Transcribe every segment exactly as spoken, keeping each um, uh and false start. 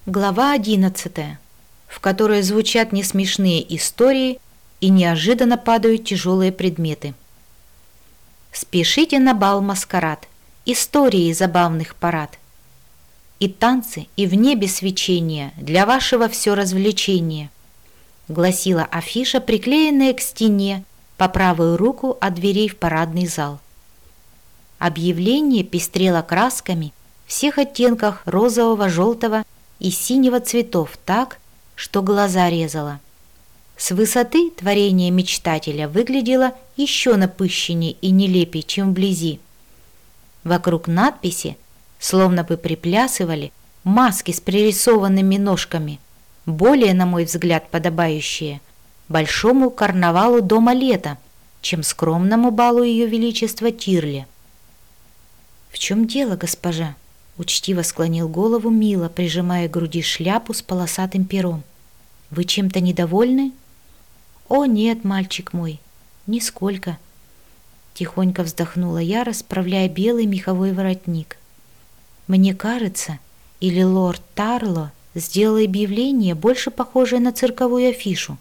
Глава одиннадцатая, в которой звучат несмешные истории и неожиданно падают тяжелые предметы. Спешите на бал-маскарад, истории забавных парад. И танцы, и в небе свечение, для вашего все развлечения, гласила афиша, приклеенная к стене по правую руку от дверей в парадный зал. Объявление пестрело красками всех оттенках розового, желтого и синего цветов так, что глаза резало. С высоты творение мечтателя выглядело еще напыщеннее и нелепее, чем вблизи. Вокруг надписи, словно бы приплясывали, маски с пририсованными ножками, более, на мой взгляд, подобающие большому карнавалу дома лета, чем скромному балу Ее Величества Тирли. «В чем дело, госпожа?» — учтиво склонил голову Мила, прижимая к груди шляпу с полосатым пером. «Вы чем-то недовольны?» «О, нет, мальчик мой, нисколько!» Тихонько вздохнула я, расправляя белый меховой воротник. «Мне кажется, или лорд Тарло сделал объявление, больше похожее на цирковую афишу».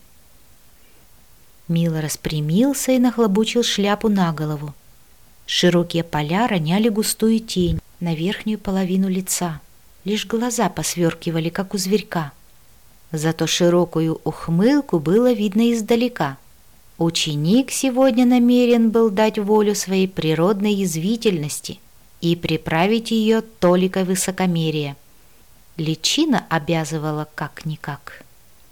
Мила распрямился и нахлобучил шляпу на голову. Широкие поля роняли густую тень на верхнюю половину лица. Лишь глаза посверкивали, как у зверька. Зато широкую ухмылку было видно издалека. Ученик сегодня намерен был дать волю своей природной язвительности и приправить ее толикой высокомерия. Личина обязывала как-никак.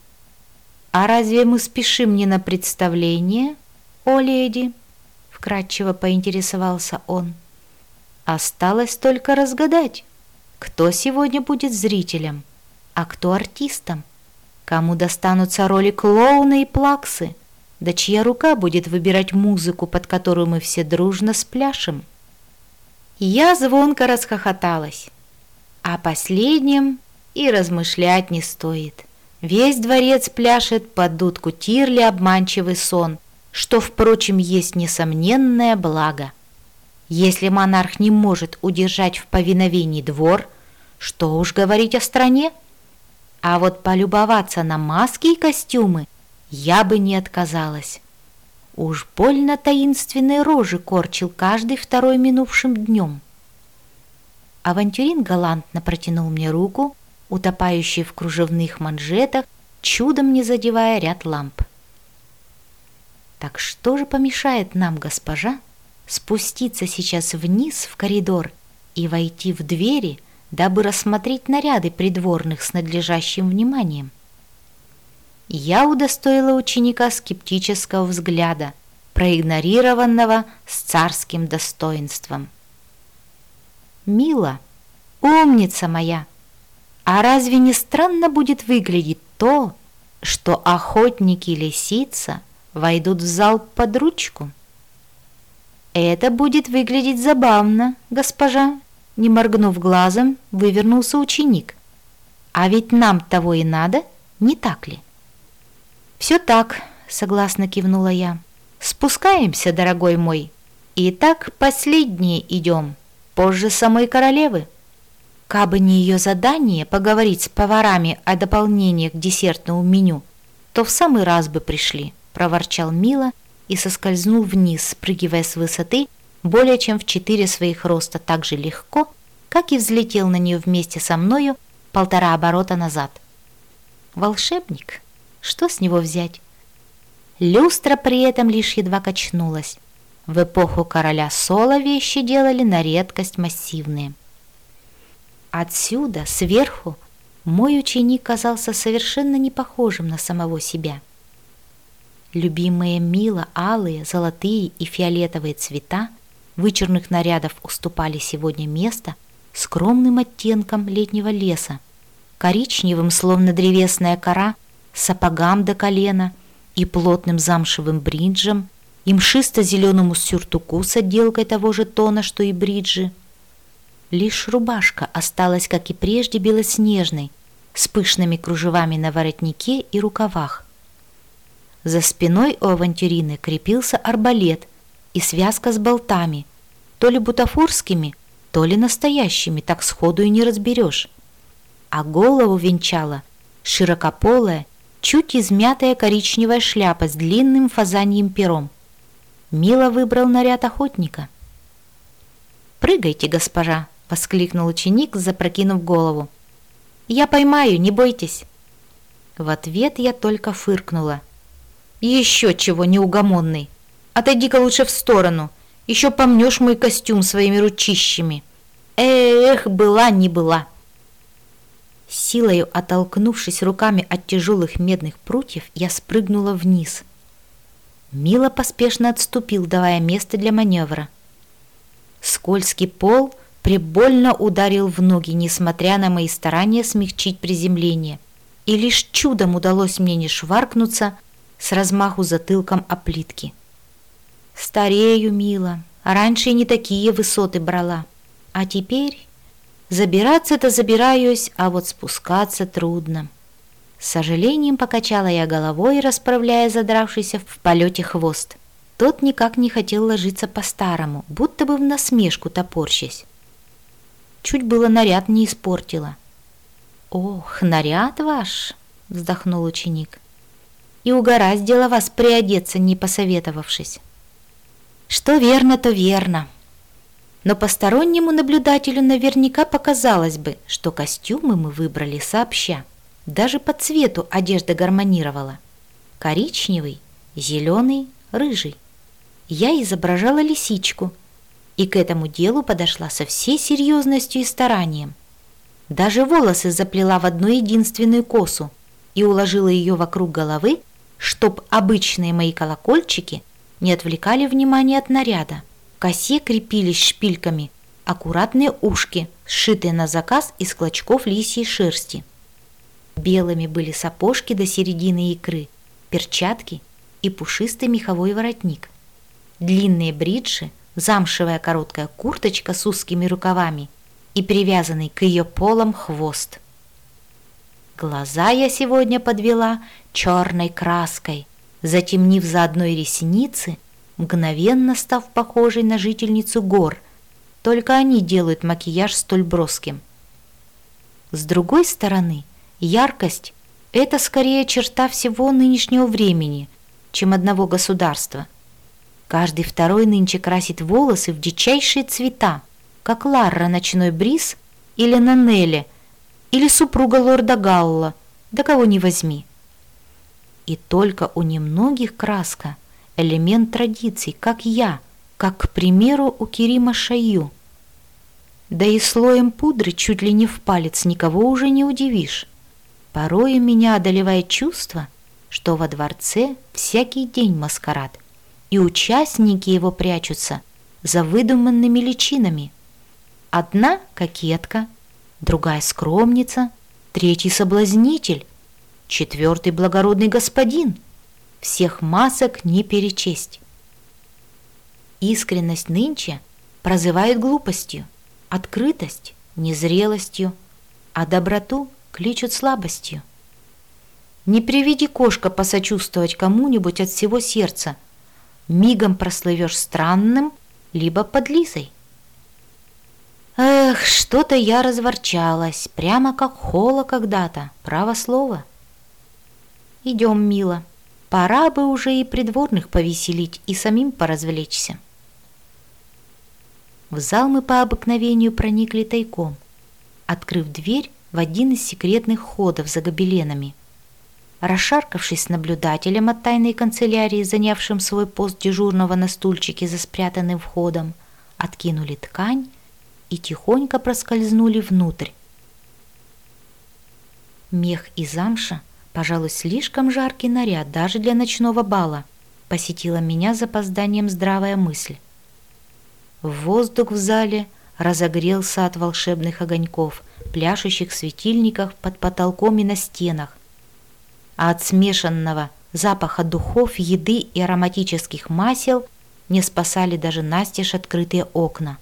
«А разве мы спешим не на представление, о леди?» — вкратчиво поинтересовался он. «Осталось только разгадать, кто сегодня будет зрителем, а кто артистом, кому достанутся роли клоуна и плаксы, да чья рука будет выбирать музыку, под которую мы все дружно спляшем». Я звонко расхохоталась. О последнем и размышлять не стоит. Весь дворец пляшет под дудку Тирли обманчивый сон, что, впрочем, есть несомненное благо. Если монарх не может удержать в повиновении двор, что уж говорить о стране? А вот полюбоваться на маски и костюмы я бы не отказалась. Уж больно таинственные рожи корчил каждый второй минувшим днем. Авантюрин галантно протянул мне руку, утопающий в кружевных манжетах, чудом не задевая ряд ламп. «Так что же помешает нам, госпожа, спуститься сейчас вниз в коридор и войти в двери, дабы рассмотреть наряды придворных с надлежащим вниманием?» Я удостоила ученика скептического взгляда, проигнорированного с царским достоинством. «Мила, умница моя, а разве не странно будет выглядеть то, что охотники лисица войдут в зал под ручку?» «Это будет выглядеть забавно, госпожа», — не моргнув глазом, вывернулся ученик. «А ведь нам того и надо, не так ли?» «Все так», — согласно кивнула я. «Спускаемся, дорогой мой. Итак, последние идем, позже самой королевы. Кабы не ее задание поговорить с поварами о дополнениях к десертному меню, то в самый раз бы пришли», — проворчал Мила и соскользнул вниз, спрыгивая с высоты более чем в четыре своих роста так же легко, как и взлетел на нее вместе со мною полтора оборота назад. Волшебник, что с него взять? Люстра при этом лишь едва качнулась. В эпоху короля Сола вещи делали на редкость массивные. Отсюда, сверху, мой ученик казался совершенно не похожим на самого себя. Любимые Мила алые, золотые и фиолетовые цвета вычурных нарядов уступали сегодня место скромным оттенкам летнего леса, коричневым, словно древесная кора, сапогам до колена и плотным замшевым бриджем, и мшисто-зеленому сюртуку с отделкой того же тона, что и бриджи. Лишь рубашка осталась, как и прежде, белоснежной, с пышными кружевами на воротнике и рукавах. За спиной у авантюрины крепился арбалет и связка с болтами, то ли бутафорскими, то ли настоящими, так сходу и не разберешь. а голову венчала широкополая, чуть измятая коричневая шляпа с длинным фазаньим пером. Мила выбрал наряд охотника. «Прыгайте, госпожа!» — воскликнул ученик, запрокинув голову. «Я поймаю, не бойтесь!» В ответ я только фыркнула. «Еще чего, неугомонный! Отойди-ка лучше в сторону, еще помнешь мой костюм своими ручищами! Эх, была не была!» Силою оттолкнувшись руками от тяжелых медных прутьев, я спрыгнула вниз. Мила поспешно отступил, давая место для маневра. Скользкий пол прибольно ударил в ноги, несмотря на мои старания смягчить приземление, и лишь чудом удалось мне не шваркнуться с размаху затылком о плитки. Старею, Мила, раньше не такие высоты брала, а теперь забираться-то забираюсь, а вот спускаться трудно. С сожалением покачала я головой, расправляя задравшийся в полете хвост. Тот никак не хотел ложиться по-старому, будто бы в насмешку топорщась. Чуть было наряд не испортила. «Ох, наряд ваш!» — вздохнул ученик. «И угораздило вас приодеться, не посоветовавшись». «Что верно, то верно. Но постороннему наблюдателю наверняка показалось бы, что костюмы мы выбрали сообща. Даже по цвету одежда гармонировала. Коричневый, зеленый, рыжий. Я изображала лисичку и к этому делу подошла со всей серьезностью и старанием. Даже волосы заплела в одну единственную косу и уложила ее вокруг головы, чтоб обычные мои колокольчики не отвлекали внимание от наряда. В косе крепились шпильками аккуратные ушки, сшитые на заказ из клочков лисьей шерсти. Белыми были сапожки до середины икры, перчатки и пушистый меховой воротник. Длинные бриджи, замшевая короткая курточка с узкими рукавами и привязанный к ее полам хвост. Глаза я сегодня подвела черной краской, затемнив заодно и ресницы, мгновенно став похожей на жительницу гор. Только они делают макияж столь броским. С другой стороны, яркость – это скорее черта всего нынешнего времени, чем одного государства. Каждый второй нынче красит волосы в дичайшие цвета, как Ларра ночной бриз или Нанелли, или супруга лорда Галла, да кого не возьми. И только у немногих краска – элемент традиций, как я, как, к примеру, у Керима Шайю. Да и слоем пудры чуть ли не в палец никого уже не удивишь. Порою меня одолевает чувство, что во дворце всякий день маскарад, и участники его прячутся за выдуманными личинами. Одна кокетка, другая скромница, третий соблазнитель, четвертый благородный господин. Всех масок не перечесть. Искренность нынче прозывают глупостью, открытость – незрелостью, а доброту кличут слабостью. Не приведи, кошка, посочувствовать кому-нибудь от всего сердца, мигом прослывешь странным, либо подлизой. Эх, что-то я разворчалась, прямо как Холла когда-то, право слово. Идем, Мила, пора бы уже и придворных повеселить, и самим поразвлечься. В зал мы по обыкновению проникли тайком, открыв дверь в один из секретных ходов за гобеленами. Расшаркавшись с наблюдателем от тайной канцелярии, занявшим свой пост дежурного на стульчике за спрятанным входом, откинули ткань и тихонько проскользнули внутрь. Мех и замша, пожалуй, слишком жаркий наряд даже для ночного бала, посетила меня с запозданием здравая мысль. Воздух в зале разогрелся от волшебных огоньков, пляшущих светильников под потолком и на стенах, а от смешанного запаха духов, еды и ароматических масел не спасали даже настежь открытые окна.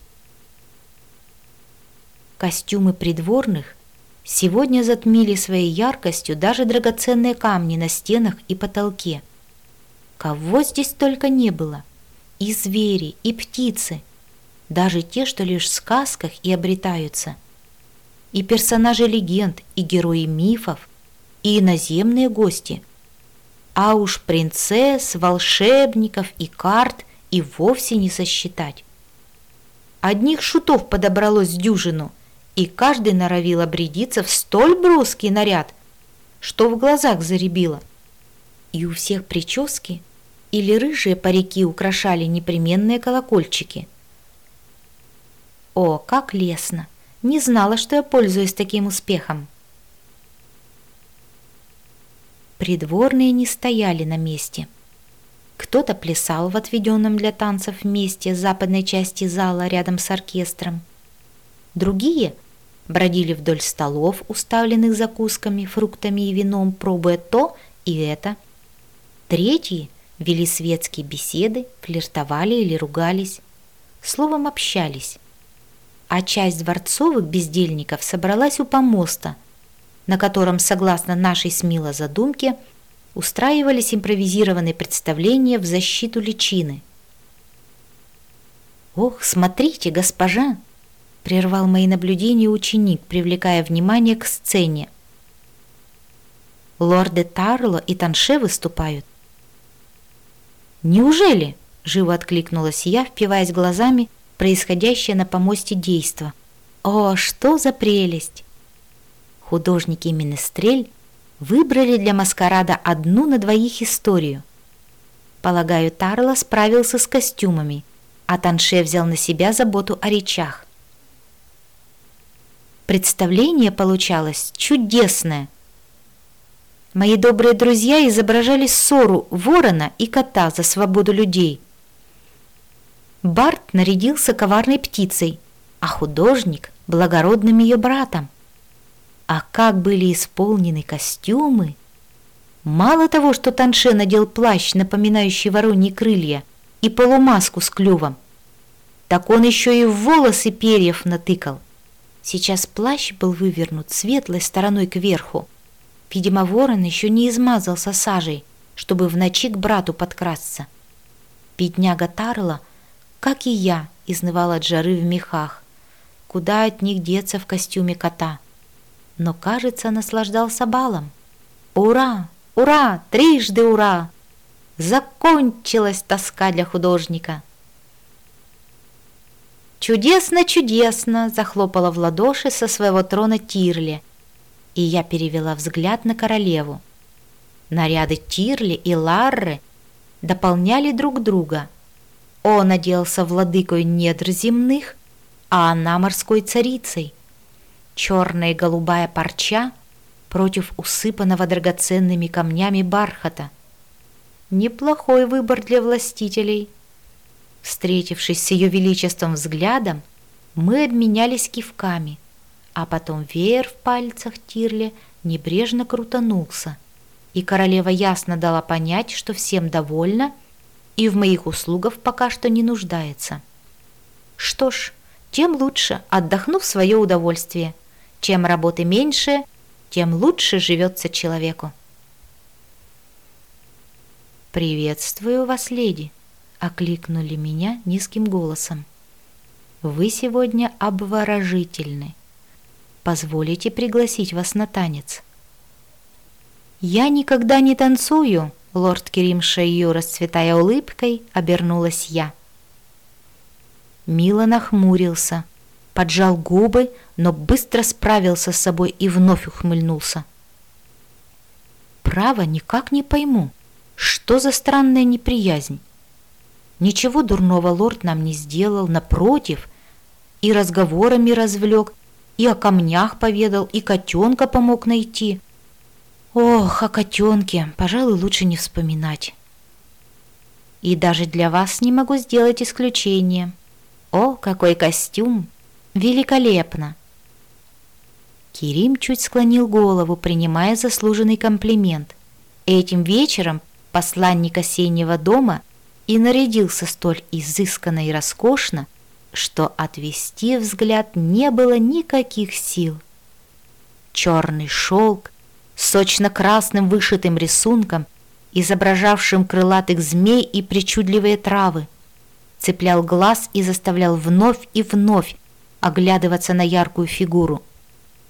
Костюмы придворных сегодня затмили своей яркостью даже драгоценные камни на стенах и потолке. Кого здесь только не было! И звери, и птицы, даже те, что лишь в сказках и обретаются. и персонажи легенд, и герои мифов, и иноземные гости. А уж принцесс, волшебников и карт и вовсе не сосчитать. Одних шутов подобралось дюжину, и каждый норовил обрядиться в столь броский наряд, что в глазах зарябило. И у всех прически или рыжие парики украшали непременные колокольчики. О, как лестно! Не знала, что я пользуюсь таким успехом. Придворные не стояли на месте. Кто-то плясал в отведенном для танцев месте западной части зала рядом с оркестром. Другие бродили вдоль столов, уставленных закусками, фруктами и вином, пробуя то и это. Третьи вели светские беседы, флиртовали или ругались, словом, общались. А часть дворцовых бездельников собралась у помоста, на котором, согласно нашей с Мило задумке, устраивались импровизированные представления в защиту личины. «Ох, смотрите, госпожа!» — прервал мои наблюдения ученик, привлекая внимание к сцене. «Лорды Тарло и Танше выступают». «Неужели?» — живо откликнулась я, впиваясь глазами в происходящее на помосте действо. «О, что за прелесть!» Художники Менестрель выбрали для маскарада одну на двоих историю. Полагаю, Тарло справился с костюмами, а Танше взял на себя заботу о речах. Представление получалось чудесное. Мои добрые друзья изображали ссору ворона и кота за свободу людей. Бард нарядился коварной птицей, а художник — благородным ее братом. А как были исполнены костюмы! Мало того, что Танше надел плащ, напоминающий вороньи крылья, и полумаску с клювом, так он еще и в волосы перьев натыкал. Сейчас плащ был вывернут светлой стороной кверху. Видимо, ворон еще не измазался сажей, чтобы в ночи к брату подкрасться. Бедняга Тарло, как и я, изнывал от жары в мехах. Куда от них деться в костюме кота? Но, кажется, наслаждался балом. Ура! Ура! Трижды ура! Закончилась тоска для художника. «Чудесно, чудесно!» — захлопала в ладоши со своего трона Тирли, и я перевела взгляд на королеву. Наряды Тирли и Ларры дополняли друг друга. Он оделся владыкой недр земных, а она морской царицей. Черная и голубая парча против усыпанного драгоценными камнями бархата. Неплохой выбор для властителей. Встретившись с ее величеством взглядом, мы обменялись кивками, а потом веер в пальцах Тирли небрежно крутанулся, и королева ясно дала понять, что всем довольна и в моих услугах пока что не нуждается. Что ж, тем лучше, отдохну в свое удовольствие. Чем работы меньше, тем лучше живется человеку. «Приветствую вас, леди!» — окликнули меня низким голосом. «Вы сегодня обворожительны. Позволите пригласить вас на танец?» «Я никогда не танцую!» — лорд Керим Шайю, расцветая улыбкой, обернулась я. Мило нахмурился, поджал губы, но быстро справился с собой и вновь ухмыльнулся. «Право, никак не пойму, что за странная неприязнь? Ничего дурного лорд нам не сделал, напротив, и разговорами развлек, и о камнях поведал, и котенка помог найти. Ох, о котенке, пожалуй, лучше не вспоминать. И даже для вас не могу сделать исключение. О, какой костюм! Великолепно!» Керим чуть склонил голову, принимая заслуженный комплимент. Этим вечером посланник осеннего дома и нарядился столь изысканно и роскошно, что отвести взгляд не было никаких сил. Черный шелк с сочно-красным вышитым рисунком, изображавшим крылатых змей и причудливые травы, цеплял глаз и заставлял вновь и вновь оглядываться на яркую фигуру.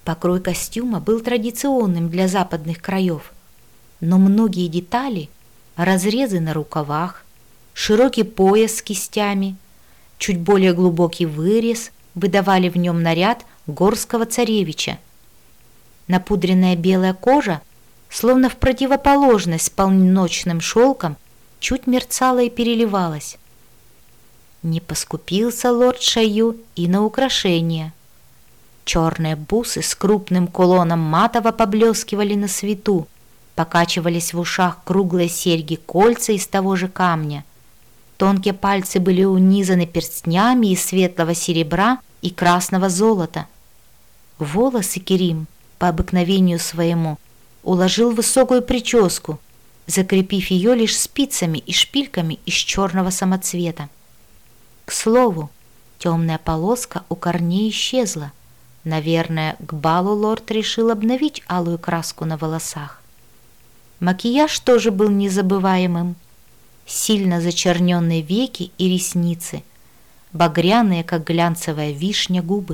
Покрой костюма был традиционным для западных краев, но многие детали, разрезы на рукавах, широкий пояс с кистями, чуть более глубокий вырез выдавали в нем наряд горского царевича. Напудренная белая кожа, словно в противоположность с полночным шелком, чуть мерцала и переливалась. Не поскупился лорд Шаю и на украшения. Черные бусы с крупным кулоном матово поблескивали на свету, покачивались в ушах круглые серьги-кольца из того же камня. Тонкие пальцы были унизаны перстнями из светлого серебра и красного золота. Волосы Керим, по обыкновению своему, уложил в высокую прическу, закрепив ее лишь спицами и шпильками из черного самоцвета. К слову, темная полоска у корней исчезла. Наверное, к балу лорд решил обновить алую краску на волосах. Макияж тоже был незабываемым. Сильно зачерненные веки и ресницы, багряные, как глянцевая вишня, губы.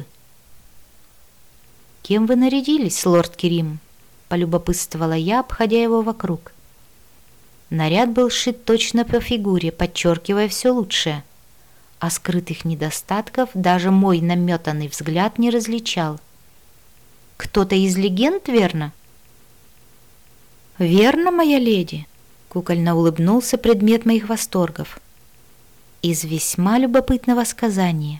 «Кем вы нарядились, лорд Керим?» — полюбопытствовала я, обходя его вокруг. Наряд был сшит точно по фигуре, подчеркивая все лучшее, а скрытых недостатков даже мой наметанный взгляд не различал. «Кто-то из легенд, верно?» «Верно, моя леди», — кукольно улыбнулся предмет моих восторгов. «Из весьма любопытного сказания».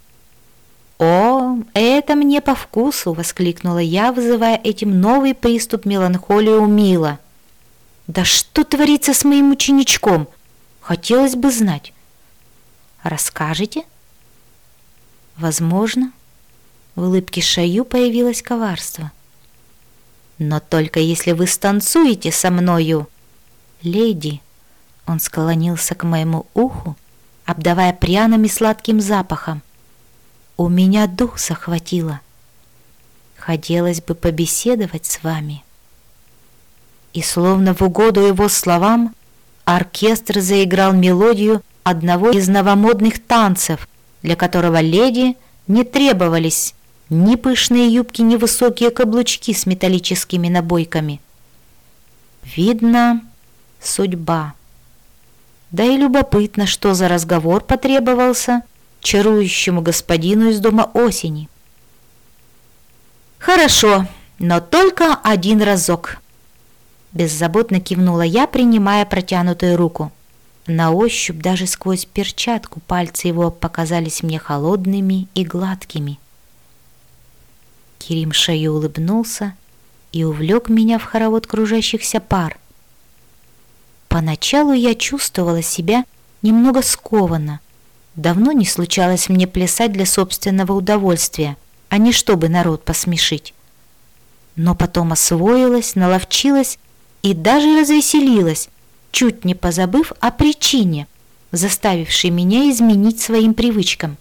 «О, это мне по вкусу!» — воскликнула я, вызывая этим новый приступ меланхолии у Мила. «Да что творится с моим ученичком? Хотелось бы знать». «Расскажете?» «Возможно». В улыбке Шаю появилось коварство. «Но только если вы станцуете со мною, леди!» Он склонился к моему уху, обдавая пряным и сладким запахом. «У меня дух захватило. Хотелось бы побеседовать с вами». И словно в угоду его словам, оркестр заиграл мелодию одного из новомодных танцев, для которого леди не требовались ни пышные юбки, ни высокие каблучки с металлическими набойками. Видно, судьба. Да и любопытно, что за разговор потребовался чарующему господину из дома осени. «Хорошо, но только один разок», — беззаботно кивнула я, принимая протянутую руку. На ощупь даже сквозь перчатку пальцы его показались мне холодными и гладкими. Керим Шаю улыбнулся и увлек меня в хоровод кружащихся пар. Поначалу я чувствовала себя немного скованно. Давно не случалось мне плясать для собственного удовольствия, а не чтобы народ посмешить. Но потом освоилась, наловчилась и даже развеселилась, чуть не позабыв о причине, заставившей меня изменить своим привычкам.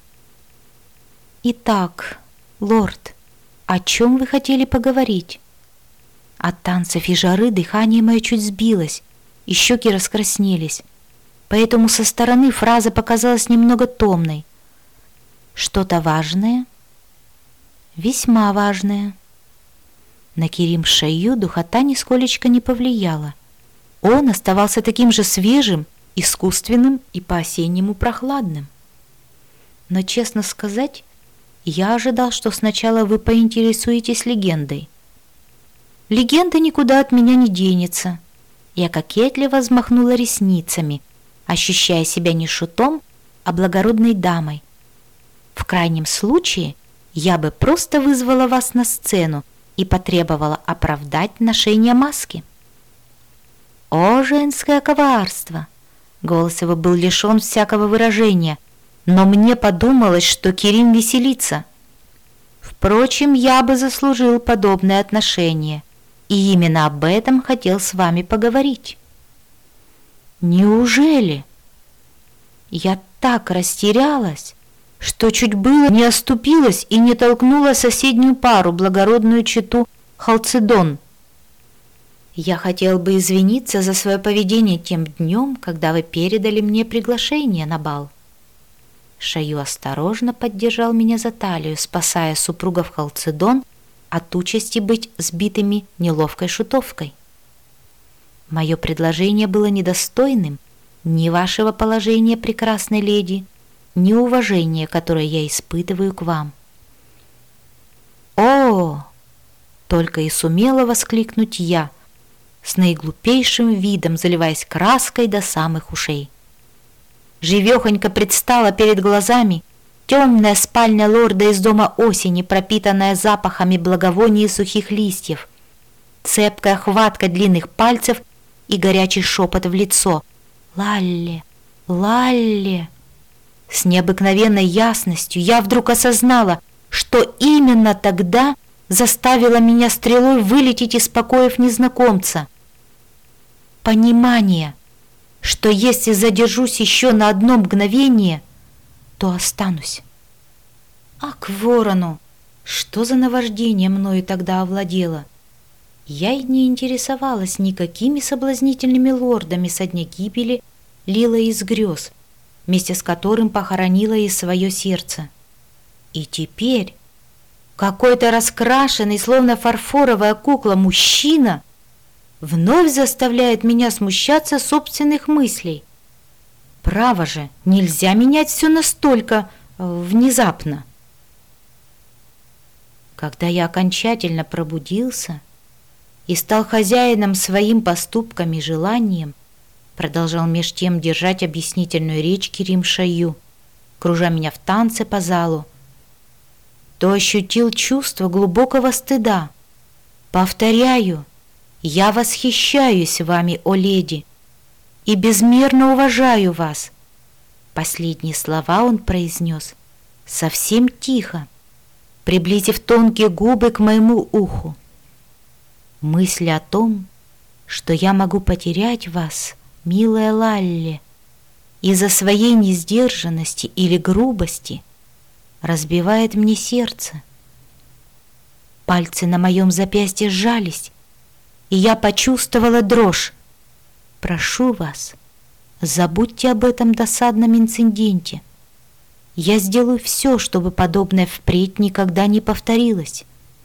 «Итак, лорд, о чем вы хотели поговорить?» От танцев и жары дыхание мое чуть сбилось, и щеки раскраснелись, поэтому со стороны фраза показалась немного томной. «Что-то важное?» «Весьма важное». На Керим Шаю духота нисколечко не повлияла. Он оставался таким же свежим, искусственным и по-осеннему прохладным. Но, честно сказать, я ожидал, что сначала вы поинтересуетесь легендой. Легенда никуда от меня не денется. Я кокетливо взмахнула ресницами, ощущая себя не шутом, а благородной дамой. В крайнем случае я бы просто вызвала вас на сцену и потребовала оправдать ношение маски. «О, женское коварство!» Голос его был лишен всякого выражения, но мне подумалось, что Керим веселится. Впрочем, я бы заслужил подобное отношение, и именно об этом хотел с вами поговорить. «Неужели?» Я так растерялась, что чуть было не оступилась и не толкнула соседнюю пару, благородную чету Халцедон. «Я хотел бы извиниться за свое поведение тем днем, когда вы передали мне приглашение на бал». Шаю осторожно поддержал меня за талию, спасая супругов Халцедон от участи быть сбитыми неловкой шутовкой. Мое предложение было недостойным ни вашего положения, прекрасной леди, ни уважения, которое я испытываю к вам. «О!» — только и сумела воскликнуть я, с наиглупейшим видом заливаясь краской до самых ушей. Живехонько предстала перед глазами темная спальня лорда из дома осени, пропитанная запахами благовоний и сухих листьев, цепкая хватка длинных пальцев и горячий шепот в лицо: «Лалли, Лалли!» С необыкновенной ясностью я вдруг осознала, что именно тогда заставило меня стрелой вылететь из покоев незнакомца. Понимание, что если задержусь еще на одно мгновение, то останусь. А к ворону! Что за наваждение мною тогда овладело? Я и не интересовалась никакими соблазнительными лордами со дня гибели Лила из грез, вместе с которым похоронила и свое сердце. И теперь какой-то раскрашенный, словно фарфоровая кукла, мужчина вновь заставляет меня смущаться собственных мыслей. Право же, нельзя менять все настолько внезапно. Когда я окончательно пробудился и стал хозяином своим поступкам и желанием, продолжал меж тем держать объяснительную речь Керим Шайю, кружа меня в танце по залу, то ощутил чувство глубокого стыда. Повторяю, я восхищаюсь вами, о леди, и безмерно уважаю вас. Последние слова он произнес совсем тихо, приблизив тонкие губы к моему уху. Мысль о том, что я могу потерять вас, милая Лалли, из-за своей несдержанности или грубости, разбивает мне сердце. Пальцы на моем запястье сжались, и я почувствовала дрожь. Прошу вас, забудьте об этом досадном инциденте. Я сделаю все, чтобы подобное впредь никогда не повторилось.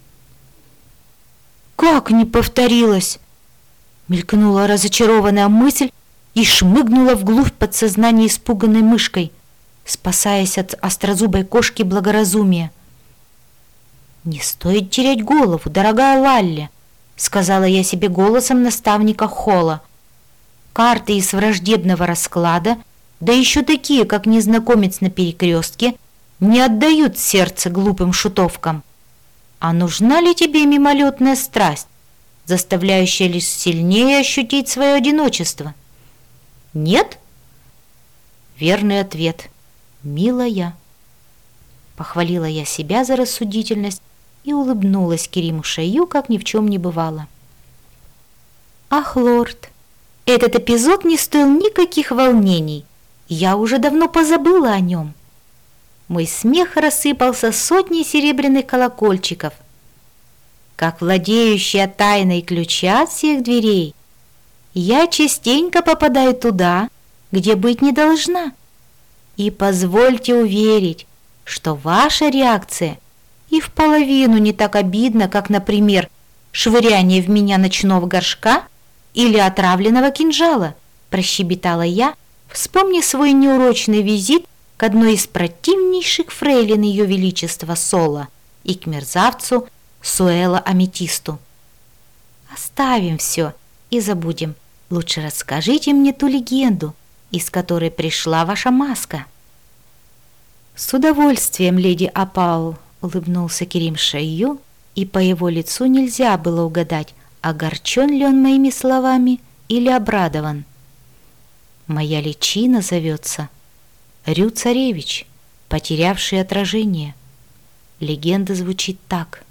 «Как не повторилось?» Мелькнула разочарованная мысль и шмыгнула вглубь подсознания испуганной мышкой, спасаясь от острозубой кошки благоразумия. «Не стоит терять голову, дорогая Лалли», — сказала я себе голосом наставника Холла. «Карты из враждебного расклада, да еще такие, как незнакомец на перекрестке, не отдают сердце глупым шутовкам. А нужна ли тебе мимолетная страсть, заставляющая лишь сильнее ощутить свое одиночество? Нет?» Верный ответ. «Милая». Похвалила я себя за рассудительность и улыбнулась Кериму Шайю, как ни в чем не бывало. «Ах, лорд, этот эпизод не стоил никаких волнений. Я уже давно позабыла о нем». Мой смех рассыпался сотней серебряных колокольчиков. Как владеющая тайной ключа от всех дверей, я частенько попадаю туда, где быть не должна. И позвольте уверить, что ваша реакция и в половину не так обидна, как, например, швыряние в меня ночного горшка или отравленного кинжала, прощебетала я, вспомнив свой неурочный визит к одной из противнейших фрейлин Ее Величества Сола и к мерзавцу Суэла Аметисту. Оставим все и забудем. Лучше расскажите мне ту легенду, из которой пришла ваша маска. С удовольствием, леди Апау, улыбнулся Керим Шайю, и по его лицу нельзя было угадать, огорчен ли он моими словами или обрадован. Моя личина зовется Рю-царевич, потерявший отражение. Легенда звучит так.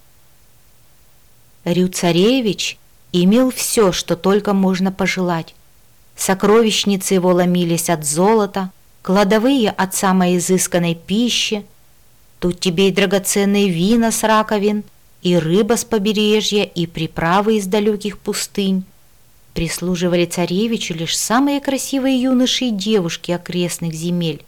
Рю-царевич имел все, что только можно пожелать. Сокровищницы его ломились от золота, кладовые от самой изысканной пищи. Тут тебе и драгоценные вина с раковин, и рыба с побережья, и приправы из далеких пустынь. Прислуживали царевичу лишь самые красивые юноши и девушки окрестных земель.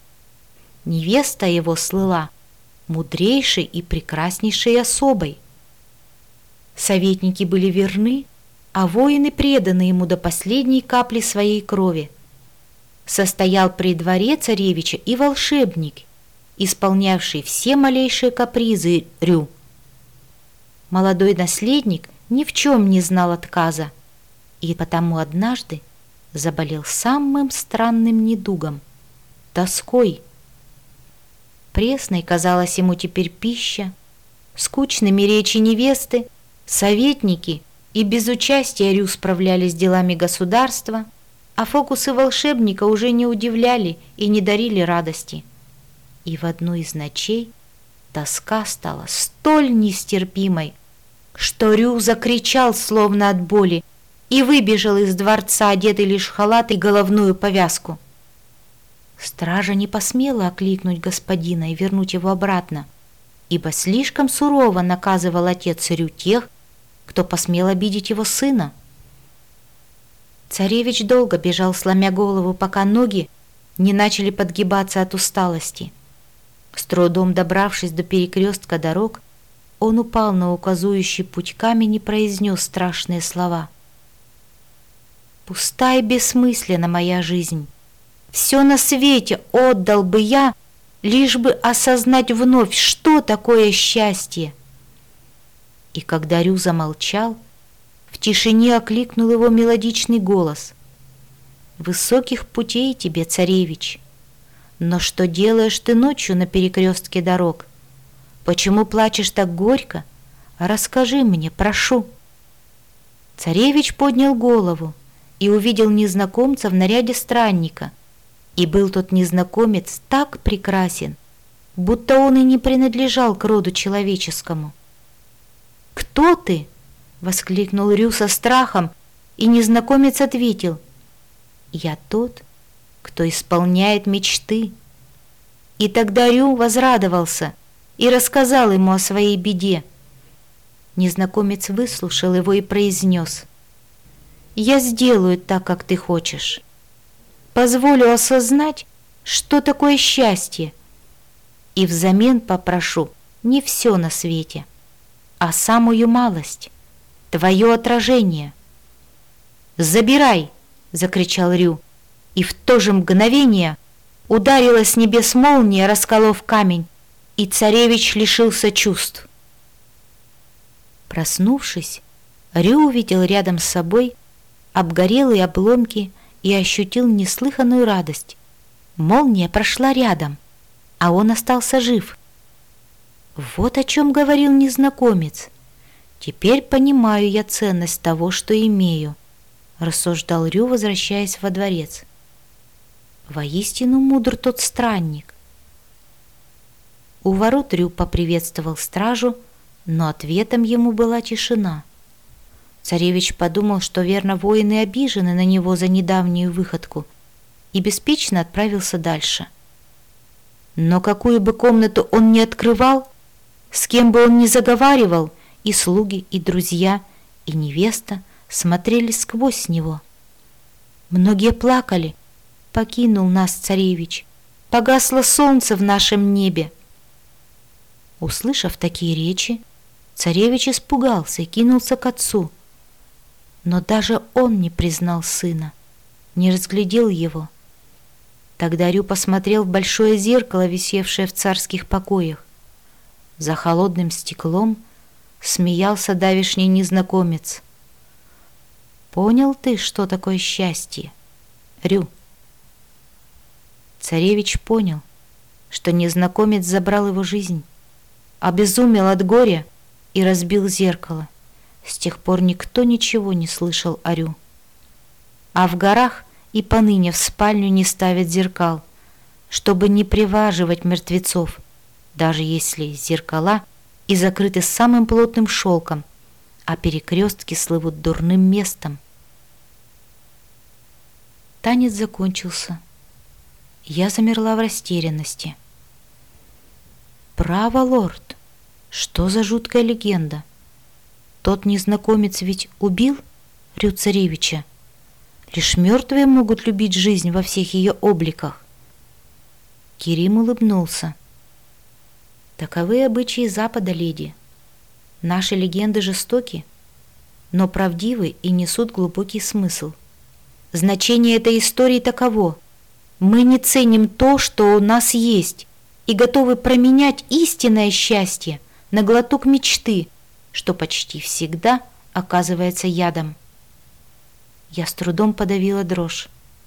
Невеста его слыла мудрейшей и прекраснейшей особой. Советники были верны, а воины преданы ему до последней капли своей крови. Состоял при дворе царевича и волшебник, исполнявший все малейшие капризы Рю. Молодой наследник ни в чем не знал отказа, и потому однажды заболел самым странным недугом — тоской. Пресной казалась ему теперь пища, скучными речи невесты, советники и без участия Рю справлялись с делами государства, а фокусы волшебника уже не удивляли и не дарили радости. И в одну из ночей тоска стала столь нестерпимой, что Рю закричал словно от боли и выбежал из дворца, одетый лишь в халат и головную повязку. Стража не посмела окликнуть господина и вернуть его обратно, ибо слишком сурово наказывал отец Рю тех, кто посмел обидеть его сына. Царевич долго бежал, сломя голову, пока ноги не начали подгибаться от усталости. С трудом добравшись до перекрестка дорог, он упал на указующий путь камень и произнес страшные слова. «Пуста и бессмысленна моя жизнь. Все на свете отдал бы я, лишь бы осознать вновь, что такое счастье». И когда Рю замолчал, в тишине окликнул его мелодичный голос. «Высоких путей тебе, царевич! Но что делаешь ты ночью на перекрестке дорог? Почему плачешь так горько? Расскажи мне, прошу». Царевич поднял голову и увидел незнакомца в наряде странника, и был тот незнакомец так прекрасен, будто он и не принадлежал к роду человеческому. «Кто ты?» — воскликнул Рю со страхом, и незнакомец ответил: «Я тот, кто исполняет мечты». И тогда Рю возрадовался и рассказал ему о своей беде. Незнакомец выслушал его и произнес: «Я сделаю так, как ты хочешь. Позволю осознать, что такое счастье, и взамен попрошу не все на свете, а самую малость, твое отражение». «Забирай!» — закричал Рю, и в то же мгновение ударила с небес молния, расколов камень, и царевич лишился чувств. Проснувшись, Рю увидел рядом с собой обгорелые обломки и ощутил неслыханную радость. Молния прошла рядом, а он остался жив. Вот о чем говорил незнакомец. «Теперь понимаю я ценность того, что имею», — рассуждал Рю, возвращаясь во дворец. Воистину мудр тот странник. У ворот Рю поприветствовал стражу, но ответом ему была тишина. Царевич подумал, что верно воины обижены на него за недавнюю выходку, и беспечно отправился дальше. Но какую бы комнату он ни открывал, с кем бы он ни заговаривал, и слуги, и друзья, и невеста смотрели сквозь него. Многие плакали: «Покинул нас царевич, погасло солнце в нашем небе». Услышав такие речи, царевич испугался и кинулся к отцу. Но даже он не признал сына, не разглядел его. Тогда Рю посмотрел в большое зеркало, висевшее в царских покоях. За холодным стеклом смеялся давишний незнакомец. «Понял ты, что такое счастье, Рю?» Царевич понял, что незнакомец забрал его жизнь, обезумел от горя и разбил зеркало. С тех пор никто ничего не слышал о Рю. А в горах и поныне в спальню не ставят зеркал, чтобы не приваживать мертвецов, даже если зеркала и закрыты самым плотным шелком, а перекрестки слывут дурным местом. Танец закончился. Я замерла в растерянности. «Право, лорд, что за жуткая легенда? Тот незнакомец ведь убил Рю царевича? Лишь мертвые могут любить жизнь во всех ее обликах». Керим улыбнулся. «Таковы обычаи Запада, леди. Наши легенды жестоки, но правдивы и несут глубокий смысл. Значение этой истории таково: мы не ценим то, что у нас есть, и готовы променять истинное счастье на глоток мечты, что почти всегда оказывается ядом. Я с трудом подавила дрожь.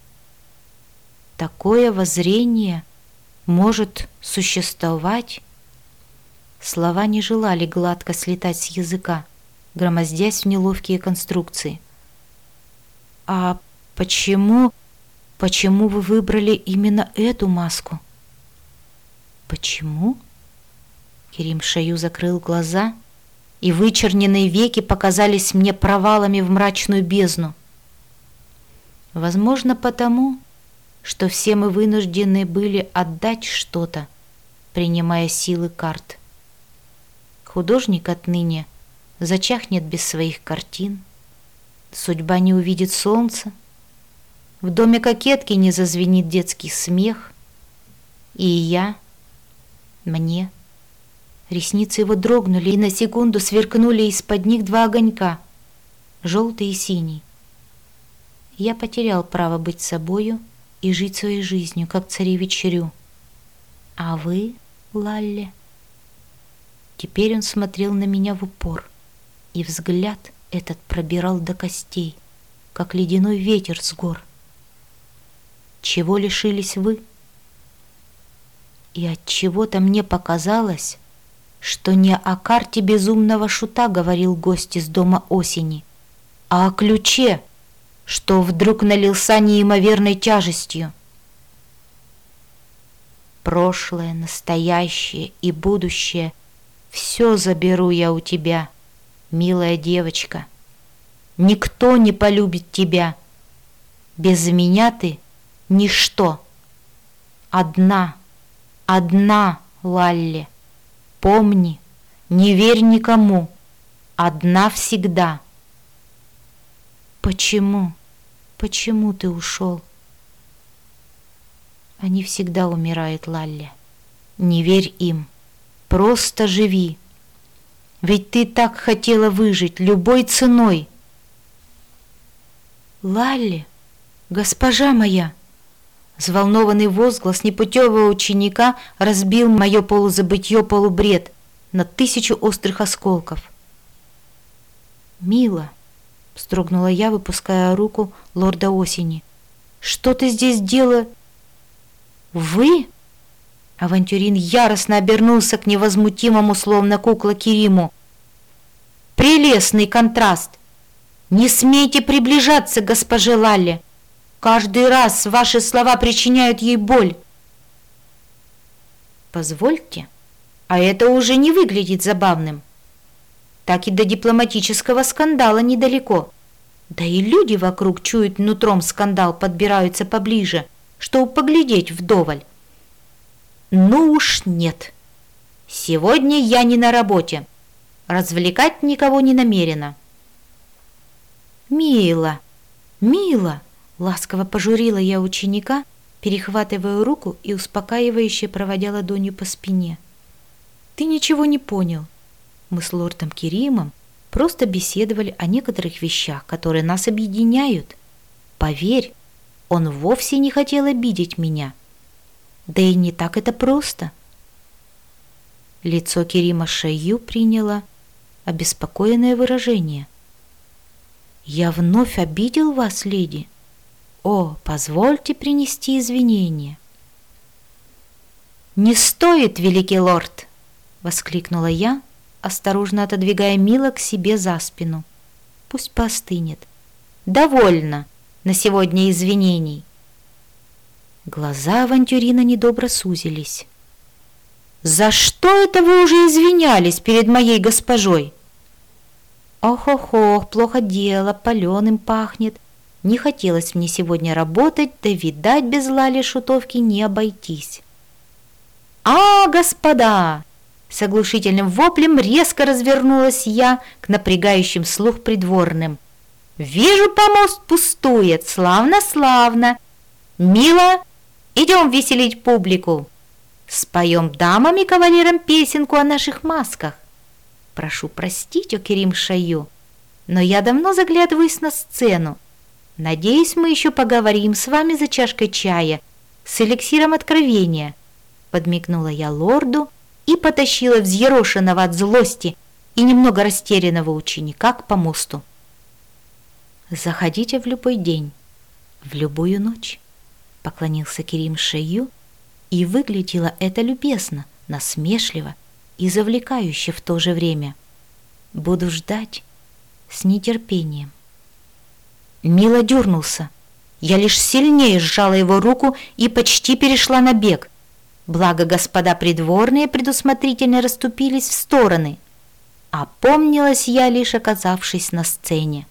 Такое воззрение может существовать? Слова не желали гладко слетать с языка, громоздясь в неловкие конструкции. «А почему, почему вы выбрали именно эту маску?» «Почему?» Керим Шаю закрыл глаза, и вычерненные веки показались мне провалами в мрачную бездну. Возможно, потому, что все мы вынуждены были отдать что-то, принимая силы карт. Художник отныне зачахнет без своих картин, судьба не увидит солнца, в доме кокетки не зазвенит детский смех, и я, мне. Ресницы его дрогнули, и на секунду сверкнули из-под них два огонька, желтый и синий. Я потерял право быть собою и жить своей жизнью, как царевич Рю. А вы, Лалли? Теперь он смотрел на меня в упор, и взгляд этот пробирал до костей, как ледяной ветер с гор. Чего лишились вы? И от чего-то мне показалось, что не о карте безумного шута говорил гость из дома осени, а о ключе, что вдруг налился неимоверной тяжестью. Прошлое, настоящее и будущее — все заберу я у тебя, милая девочка. Никто не полюбит тебя. Без меня ты — ничто. Одна, одна, Лалли. Помни, не верь никому. Одна всегда. Почему? Почему ты ушел? Они всегда умирают, Лалли. Не верь им. Просто живи. Ведь ты так хотела выжить любой ценой. Лалли, госпожа моя! Взволнованный возглас непутевого ученика разбил мое полузабытье-полубред на тысячу острых осколков. «Мила!» — вздрогнула я, выпуская руку лорда Осени. «Что ты здесь делаешь?» «Вы?» Авантюрин яростно обернулся к невозмутимому, словно кукла, Кериму. «Прелестный контраст! Не смейте приближаться к госпоже Лалли! Каждый раз ваши слова причиняют ей боль!» «Позвольте, а это уже не выглядит забавным. Так и до дипломатического скандала недалеко. Да и люди вокруг чуют нутром скандал, подбираются поближе, чтобы поглядеть вдоволь. Ну уж нет. Сегодня я не на работе. Развлекать никого не намерена». «Мила, мила!» — ласково пожурила я ученика, перехватывая руку и успокаивающе проводя ладонью по спине. «Ты ничего не понял. Мы с лордом Керимом просто беседовали о некоторых вещах, которые нас объединяют. Поверь, он вовсе не хотел обидеть меня. Да и не так это просто». Лицо Керима Шаю приняло обеспокоенное выражение. «Я вновь обидел вас, леди? О, позвольте принести извинения». «Не стоит, великий лорд!» — воскликнула я, осторожно отодвигая Мила к себе за спину. «Пусть поостынет. Довольно на сегодня извинений». Глаза авантюрина недобро сузились. «За что это вы уже извинялись перед моей госпожой?» «Ох-ох-ох, плохо дело, паленым пахнет. Не хотелось мне сегодня работать, да, видать, без Лали шутовки не обойтись». «А, господа!» С оглушительным воплем резко развернулась я к напрягающим слух придворным. «Вижу, помост пустует. Славно-славно. Мила, идем веселить публику. Споем дамам и кавалерам песенку о наших масках. Прошу простить, о Керим Шаю, но я давно заглядываюсь на сцену. Надеюсь, мы еще поговорим с вами за чашкой чая с эликсиром откровения». Подмигнула я лорду и потащила взъерошенного от злости и немного растерянного ученика к помосту. «Заходите в любой день, в любую ночь», — поклонился Керим Шейю, и выглядело это любезно, насмешливо и завлекающе в то же время. «Буду ждать с нетерпением». Мило дернулся. Я лишь сильнее сжала его руку и почти перешла на бег. Благо господа придворные предусмотрительно расступились в стороны. Опомнилась я, лишь оказавшись на сцене.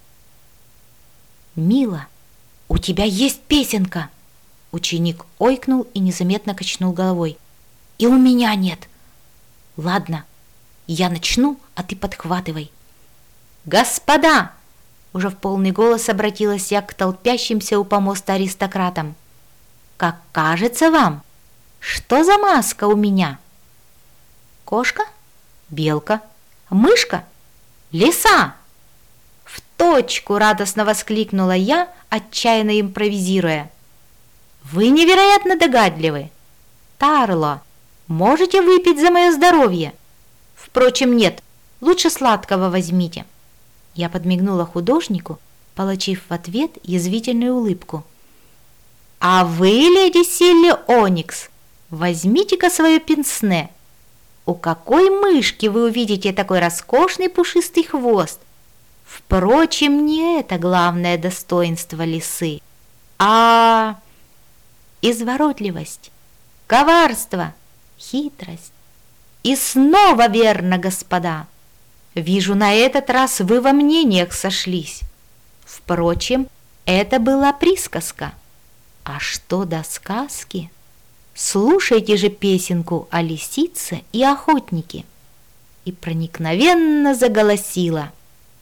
«Мила, у тебя есть песенка!» Ученик ойкнул и незаметно качнул головой. «И у меня нет!» «Ладно, я начну, а ты подхватывай». «Господа!» Уже в полный голос обратилась я к толпящимся у помоста аристократам. «Как кажется вам, что за маска у меня? Кошка? Белка? Мышка? Лиса?» «В точку!» — радостно воскликнула я, отчаянно импровизируя. «Вы невероятно догадливы. Тарло, можете выпить за мое здоровье? Впрочем, нет, лучше сладкого возьмите». Я подмигнула художнику, получив в ответ язвительную улыбку. «А вы, леди Силли Оникс, возьмите-ка свое пенсне. У какой мышки вы увидите такой роскошный пушистый хвост? Впрочем, не это главное достоинство лисы, а изворотливость, коварство, хитрость. И снова верно, господа. Вижу, на этот раз вы во мнениях сошлись. Впрочем, это была присказка. А что до сказки? Слушайте же песенку о лисице и охотнике». И проникновенно заголосила.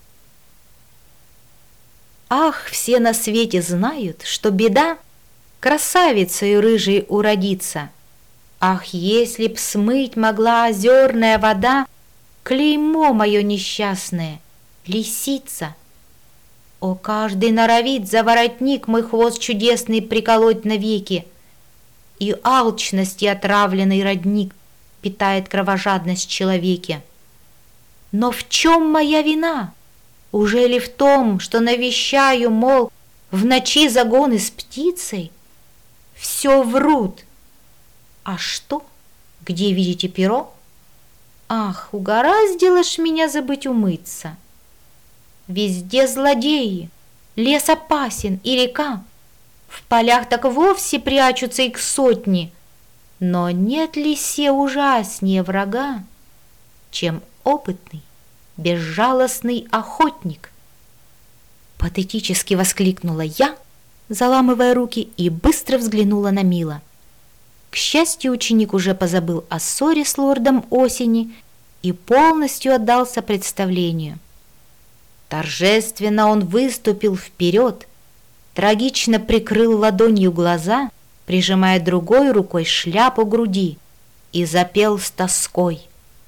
«Ах, все на свете знают, что беда красавицей рыжей уродиться. Ах, если б смыть могла озерная вода клеймо мое несчастное, лисица! О, каждый норовит за воротник мой хвост чудесный приколоть навеки, и алчности отравленный родник питает кровожадность в человеке. Но в чем моя вина? Ужели в том, что навещаю, мол, в ночи загоны с птицей? Все врут. А что? Где видите перо? Ах, угораздило ж меня забыть умыться. Везде злодеи, лес опасен и река. В полях так вовсе прячутся их сотни. Но нет ли се ужаснее врага, чем опытный, безжалостный охотник?» Патетически воскликнула я, заламывая руки, и быстро взглянула на Мила. К счастью, ученик уже позабыл о ссоре с лордом Осени и полностью отдался представлению. Торжественно он выступил вперед, трагично прикрыл ладонью глаза, прижимая другой рукой шляпу к груди, и запел с тоской.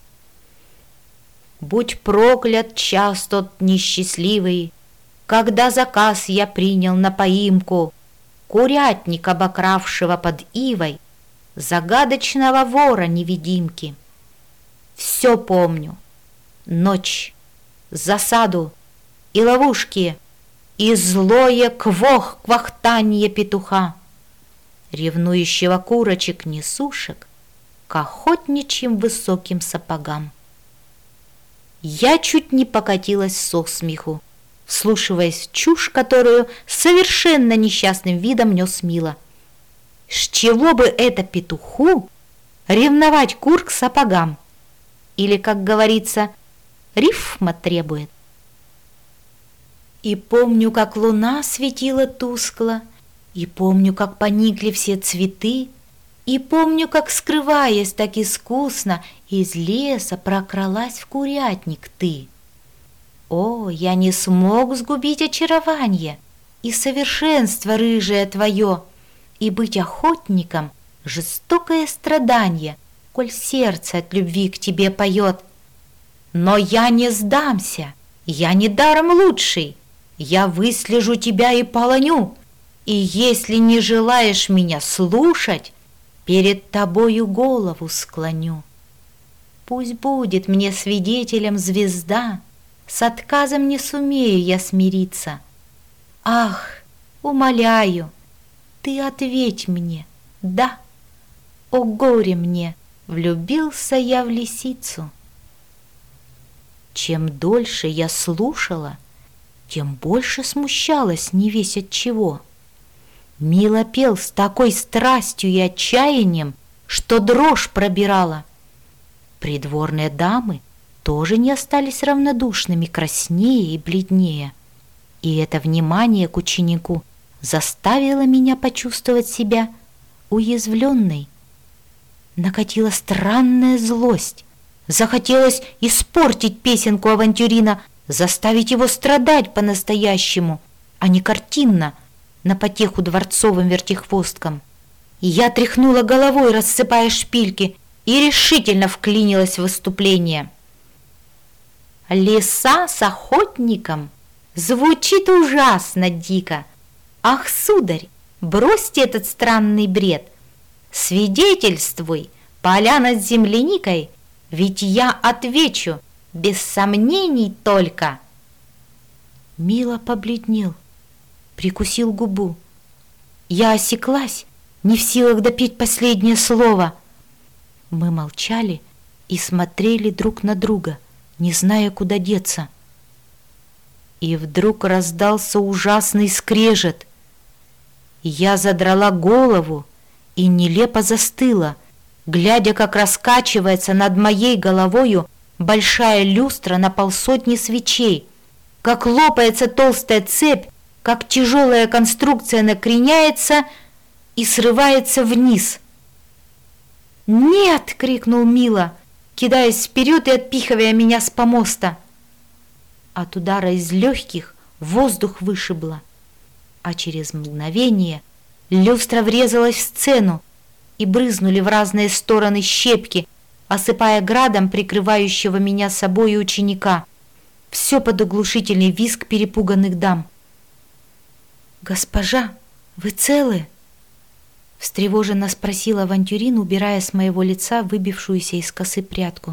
«Будь проклят час тот несчастливый, когда заказ я принял на поимку курятник, обокравшего под ивой загадочного вора-невидимки. Все помню: ночь, засаду и ловушки, и злое квох-квахтанье петуха, ревнующего курочек-несушек к охотничьим высоким сапогам». Я чуть не покатилась со смеху, вслушиваясь в чушь, которую совершенно несчастным видом нес Мила. С чего бы это петуху ревновать кур к сапогам? Или, как говорится, рифма требует. И помню, как луна светила тускло, и помню, как поникли все цветы, и помню, как, скрываясь так искусно, из леса прокралась в курятник ты. О, я не смог сгубить очарование и совершенство рыжее твое, и быть охотником — жестокое страдание, коль сердце от любви к тебе поет. Но я не сдамся, Я недаром лучший. Я выслежу тебя и полоню. И если не желаешь меня слушать, перед тобою голову склоню. Пусть будет мне свидетелем звезда, с отказом не сумею я смириться. Ах, умоляю, ты ответь мне, да, о горе мне, влюбился я в лисицу. Чем дольше я слушала, тем больше смущалась не весь от чего. Мило пел с такой страстью и отчаянием, что дрожь пробирала. Придворные дамы тоже не остались равнодушными, краснее и бледнее. И это внимание к ученику заставило меня почувствовать себя уязвленной. Накатила странная злость. Захотелось испортить песенку авантюрина, заставить его страдать по-настоящему, а не картинно, на потеху дворцовым вертихвосткам. Я тряхнула головой, рассыпая шпильки, и решительно вклинилась в выступление. Лиса с охотником звучит ужасно дико. Ах, сударь, бросьте этот странный бред. Свидетельствуй, поляна с земляникой, ведь я отвечу, без сомнений только. Мило побледнел, прикусил губу. Я осеклась, не в силах допеть последнее слово. Мы молчали и смотрели друг на друга, не зная, куда деться. И вдруг раздался ужасный скрежет. Я задрала голову и нелепо застыла, глядя, как раскачивается над моей головою большая люстра на полсотни свечей, как лопается толстая цепь, как тяжелая конструкция накреняется и срывается вниз. «Нет!» — крикнул Мило, кидаясь вперед и отпихивая меня с помоста. От удара из легких воздух вышибло, а через мгновение люстра врезалась в сцену, и брызнули в разные стороны щепки, осыпая градом прикрывающего меня собой ученика. Все под оглушительный визг перепуганных дам. «Госпожа, вы целы?» — встревоженно спросил авантюрин, убирая с моего лица выбившуюся из косы прядку.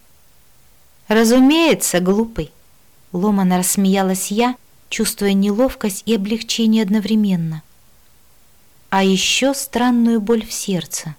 «Разумеется, глупый!» — ломано рассмеялась я, чувствуя неловкость и облегчение одновременно. А еще странную боль в сердце.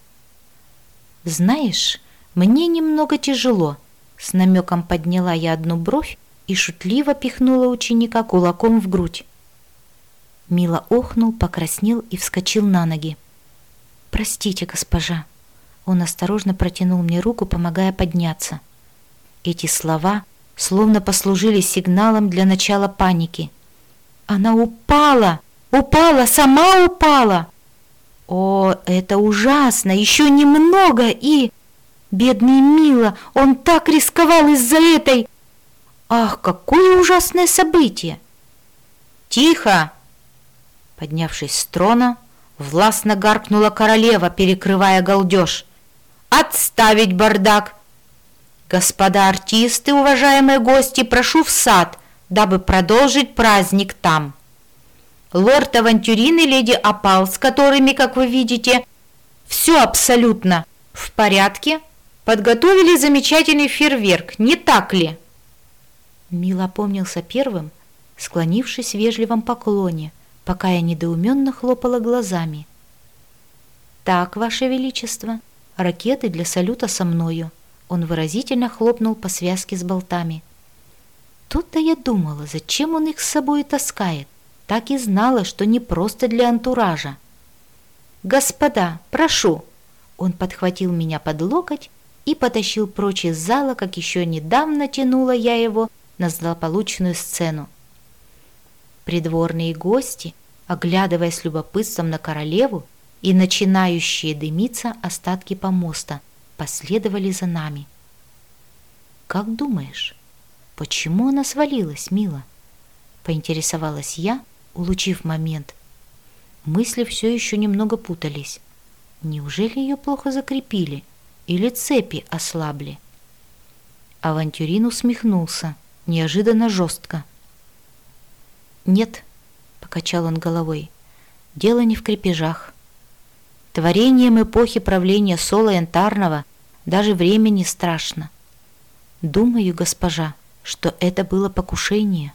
«Знаешь, мне немного тяжело», — с намеком подняла я одну бровь и шутливо пихнула ученика кулаком в грудь. Мило охнул, покраснел и вскочил на ноги. «Простите, госпожа». Он осторожно протянул мне руку, помогая подняться. Эти слова словно послужили сигналом для начала паники. «Она упала! Упала! Сама упала!» «О, это ужасно! Еще немного и...» «Бедный Мило! Он так рисковал из-за этой...» «Ах, какое ужасное событие!» «Тихо!» Поднявшись с трона, властно гаркнула королева, перекрывая галдеж. «Отставить бардак! Господа артисты, уважаемые гости, прошу в сад, дабы продолжить праздник там. Лорд Авантюрин и леди Опал, с которыми, как вы видите, все абсолютно в порядке, подготовили замечательный фейерверк, не так ли?» Мило опомнился первым, склонившись в вежливом поклоне, пока я недоуменно хлопала глазами. «Так, Ваше Величество, ракеты для салюта со мною». Он выразительно хлопнул по связке с болтами. Тут-то я думала, зачем он их с собой таскает. Так и знала, что не просто для антуража. «Господа, прошу!» Он подхватил меня под локоть и потащил прочь из зала, как еще недавно тянула я его на злополучную сцену. Придворные гости, оглядывая с любопытством на королеву и начинающие дымиться остатки помоста, последовали за нами. «Как думаешь, почему она свалилась, Мило?» — поинтересовалась я, улучив момент. Мысли все еще немного путались. Неужели ее плохо закрепили или цепи ослабли? Авантюрин усмехнулся, неожиданно жестко. «Нет», — покачал он головой, — «дело не в крепежах. Творением эпохи правления Сола Янтарного даже время не страшно. Думаю, госпожа, что это было покушение».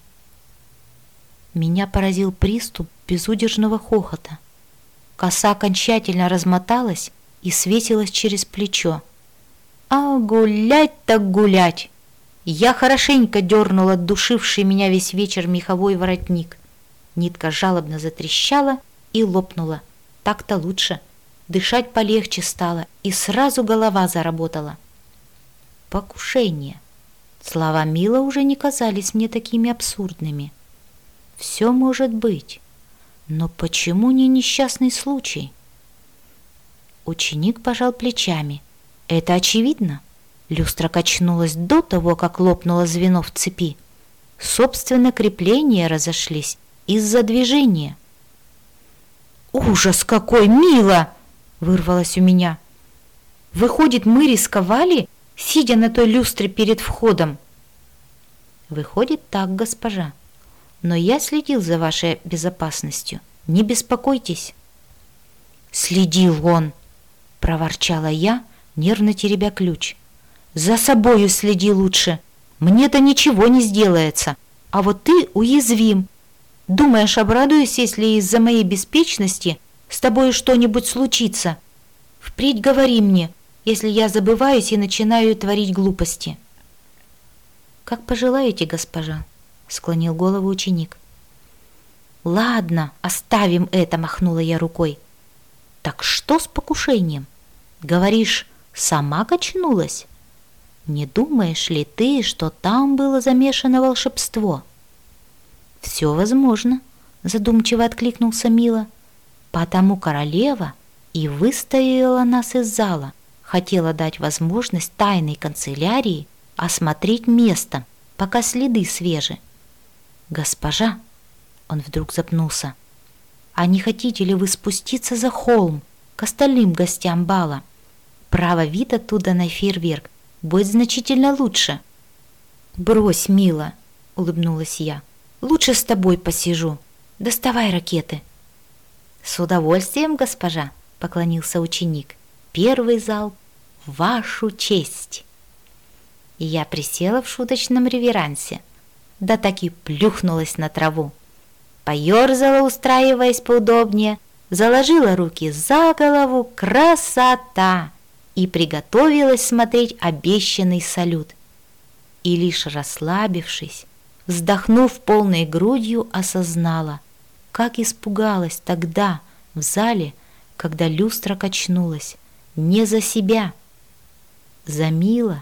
Меня поразил приступ безудержного хохота. Коса окончательно размоталась и свесилась через плечо. «А гулять так гулять!» Я хорошенько дернула отдушивший меня весь вечер меховой воротник. Нитка жалобно затрещала и лопнула. Так-то лучше. Дышать полегче стало, и сразу голова заработала. Покушение. Слова Мила уже не казались мне такими абсурдными. Все может быть. Но почему не несчастный случай? Ученик пожал плечами. Это очевидно. Люстра качнулась до того, как лопнуло звено в цепи. Собственно, крепления разошлись из-за движения. «Ужас какой, Мила!» — вырвалось у меня. «Выходит, мы рисковали, сидя на той люстре перед входом?» «Выходит так, госпожа. Но я следил за вашей безопасностью. Не беспокойтесь». «Следил он!» — проворчала я, нервно теребя ключ. «За собою следи лучше. Мне-то ничего не сделается, а вот ты уязвим. Думаешь, обрадуюсь, если из-за моей беспечности с тобой что-нибудь случится? Впредь говори мне, если я забываюсь и начинаю творить глупости». «Как пожелаете, госпожа», — склонил голову ученик. «Ладно, оставим это», — махнула я рукой. «Так что с покушением? Говоришь, сама качнулась? Не думаешь ли ты, что там было замешано волшебство?» «Все возможно», — задумчиво откликнулся Мила. «Потому королева и выставила нас из зала, хотела дать возможность тайной канцелярии осмотреть место, пока следы свежи. Госпожа», — он вдруг запнулся, «а не хотите ли вы спуститься за холм к остальным гостям бала? Право, вид оттуда на фейерверк будет значительно лучше». «Брось, Мила», — улыбнулась я, — «лучше с тобой посижу. Доставай ракеты». «С удовольствием, госпожа», — поклонился ученик. «Первый зал в вашу честь». И я присела в шуточном реверансе, да так и плюхнулась на траву. Поерзала, устраиваясь поудобнее, заложила руки за голову, красота, и приготовилась смотреть обещанный салют. И лишь расслабившись, вздохнув полной грудью, осознала, как испугалась тогда в зале, когда люстра качнулась. Не за себя, за Мила.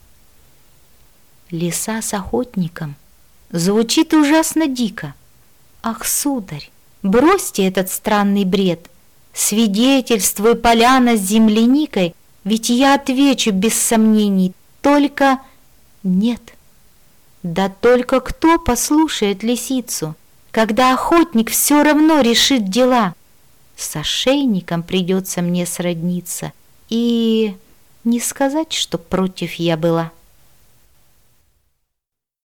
Лиса с охотником. Звучит ужасно дико. Ах, сударь, бросьте этот странный бред. Свидетельствуй, поляна с земляникой, ведь я отвечу без сомнений. Только нет. Да только кто послушает лисицу, когда охотник все равно решит дела? С ошейником придется мне сродниться, и не сказать, что против я была.